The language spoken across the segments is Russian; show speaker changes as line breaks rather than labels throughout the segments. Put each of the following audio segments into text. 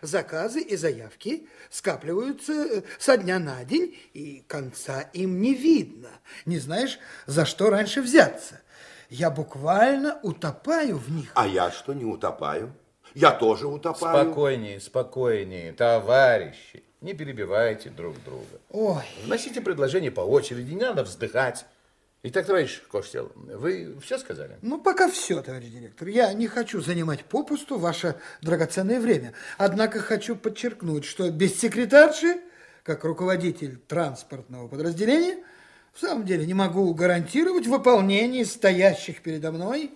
Заказы и заявки скапливаются со дня на день, и конца им не видно. Не знаешь, за что раньше взяться. Я буквально утопаю в них.
А я что, не утопаю? Я тоже утопаю.
Спокойнее, спокойнее, товарищи. Не перебивайте друг друга.
Ой.
Вносите предложения по очереди, не надо вздыхать. Итак, товарищ Коштел, вы все сказали?
Ну, пока все, товарищ директор. Я не хочу занимать попусту ваше драгоценное время. Однако хочу подчеркнуть, что без секретарши, как руководитель транспортного подразделения, в самом деле не могу гарантировать выполнение стоящих передо мной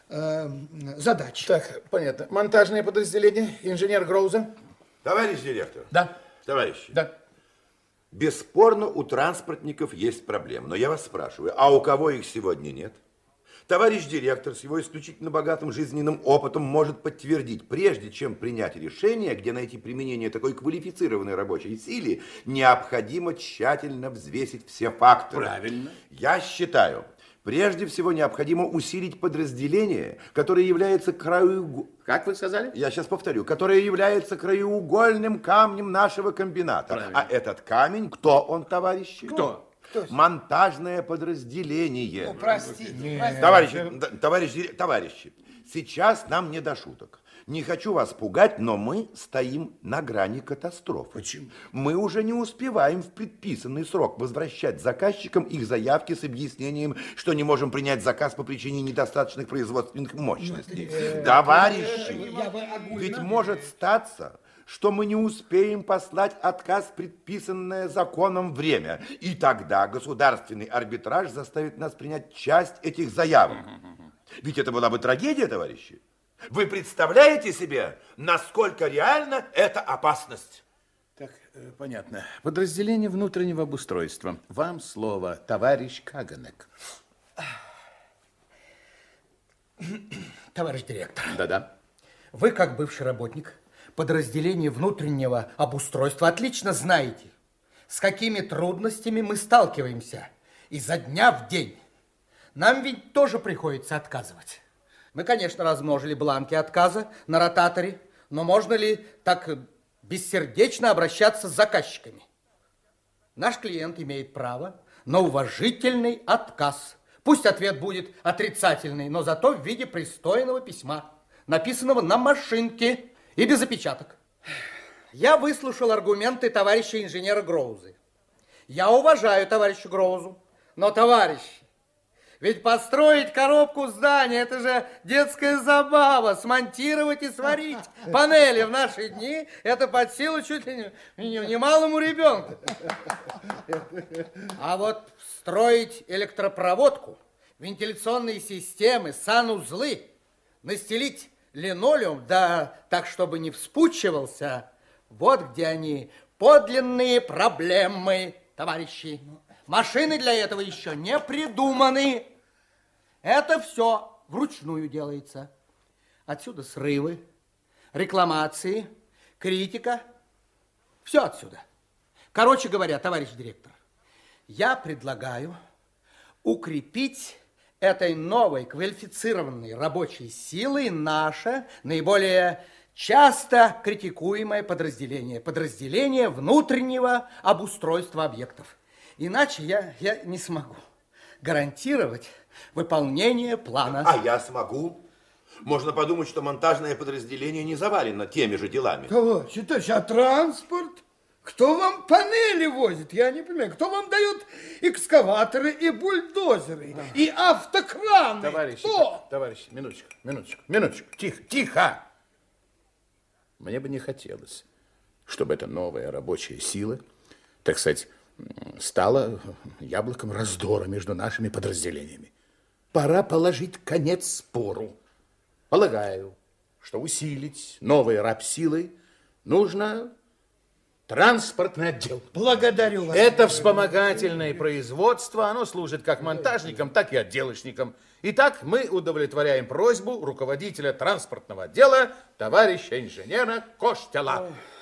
задач.
Так, понятно. Монтажное подразделение, инженер Гроуза?
Товарищ директор.
Да.
Товарищи.
Да.
Бесспорно, у транспортников есть проблемы. Но я вас спрашиваю, а у кого их сегодня нет? Товарищ директор с его исключительно богатым жизненным опытом может подтвердить, прежде чем принять решение, где найти применение такой квалифицированной рабочей силе, необходимо тщательно взвесить все факторы.
Правильно.
Я считаю, прежде всего необходимо усилить подразделение, которое является
Как вы сказали?
Я сейчас повторю, которое является краеугольным камнем нашего комбината.
Правильно.
А этот камень, кто он, товарищи?
Кто?
Монтажное подразделение.
Ну, простите.
Товарищи, сейчас нам не до шуток. Не хочу вас пугать, но мы стоим на грани катастрофы.
Почему?
Мы уже не успеваем в предписанный срок возвращать заказчикам их заявки с объяснением, что не можем принять заказ по причине недостаточных производственных мощностей. Товарищи, ведь может статься, что мы не успеем послать отказ в предписанное законом время. И тогда государственный арбитраж заставит нас принять часть этих заявок. Ведь это была бы трагедия, товарищи. Вы представляете себе, насколько реальна эта опасность?
Так, понятно. Подразделение внутреннего обустройства. Вам слово, товарищ Каганек.
Товарищ директор.
Да-да.
Вы, как бывший работник подразделения внутреннего обустройства, отлично знаете, с какими трудностями мы сталкиваемся изо дня в день. Нам ведь тоже приходится отказывать. Мы, конечно, размножили бланки отказа на ротаторе, но можно ли так бессердечно обращаться с заказчиками? Наш клиент имеет право на уважительный отказ. Пусть ответ будет отрицательный, но зато в виде пристойного письма, написанного на машинке и без опечаток. Я выслушал аргументы товарища инженера Гроузы. Я уважаю товарища Гроузу, но, товарищи, ведь построить коробку здания – это же детская забава. Смонтировать и сварить панели в наши дни – это под силу чуть ли не малому ребенку. А вот строить электропроводку, вентиляционные системы, санузлы, настелить линолеум, да так, чтобы не вспучивался, вот где они, подлинные проблемы, товарищи. Машины для этого еще не придуманы. Это все вручную делается. Отсюда срывы, рекламации, критика. Все отсюда. Короче говоря, товарищ директор, я предлагаю укрепить этой новой квалифицированной рабочей силой наше наиболее часто критикуемое подразделение. Подразделение внутреннего обустройства объектов. Иначе я не смогу гарантировать выполнение плана.
А я смогу. Можно подумать, что монтажное подразделение не завалено теми же делами.
Товарищ, а транспорт? Кто вам панели возит? Я не понимаю. Кто вам дает экскаваторы и бульдозеры, и автокраны?
Товарищи,
Кто?
товарищи, минуточку. Тихо. Мне бы не хотелось, чтобы эта новая рабочая сила, так сказать, стала яблоком раздора между нашими подразделениями. Пора положить конец спору. Полагаю, что усилить новые рабсилы нужно транспортный отдел.
Благодарю вас.
Это вспомогательное производство, оно служит как монтажникам, так и отделочникам. Итак, мы удовлетворяем просьбу руководителя транспортного отдела, товарища инженера Коштела.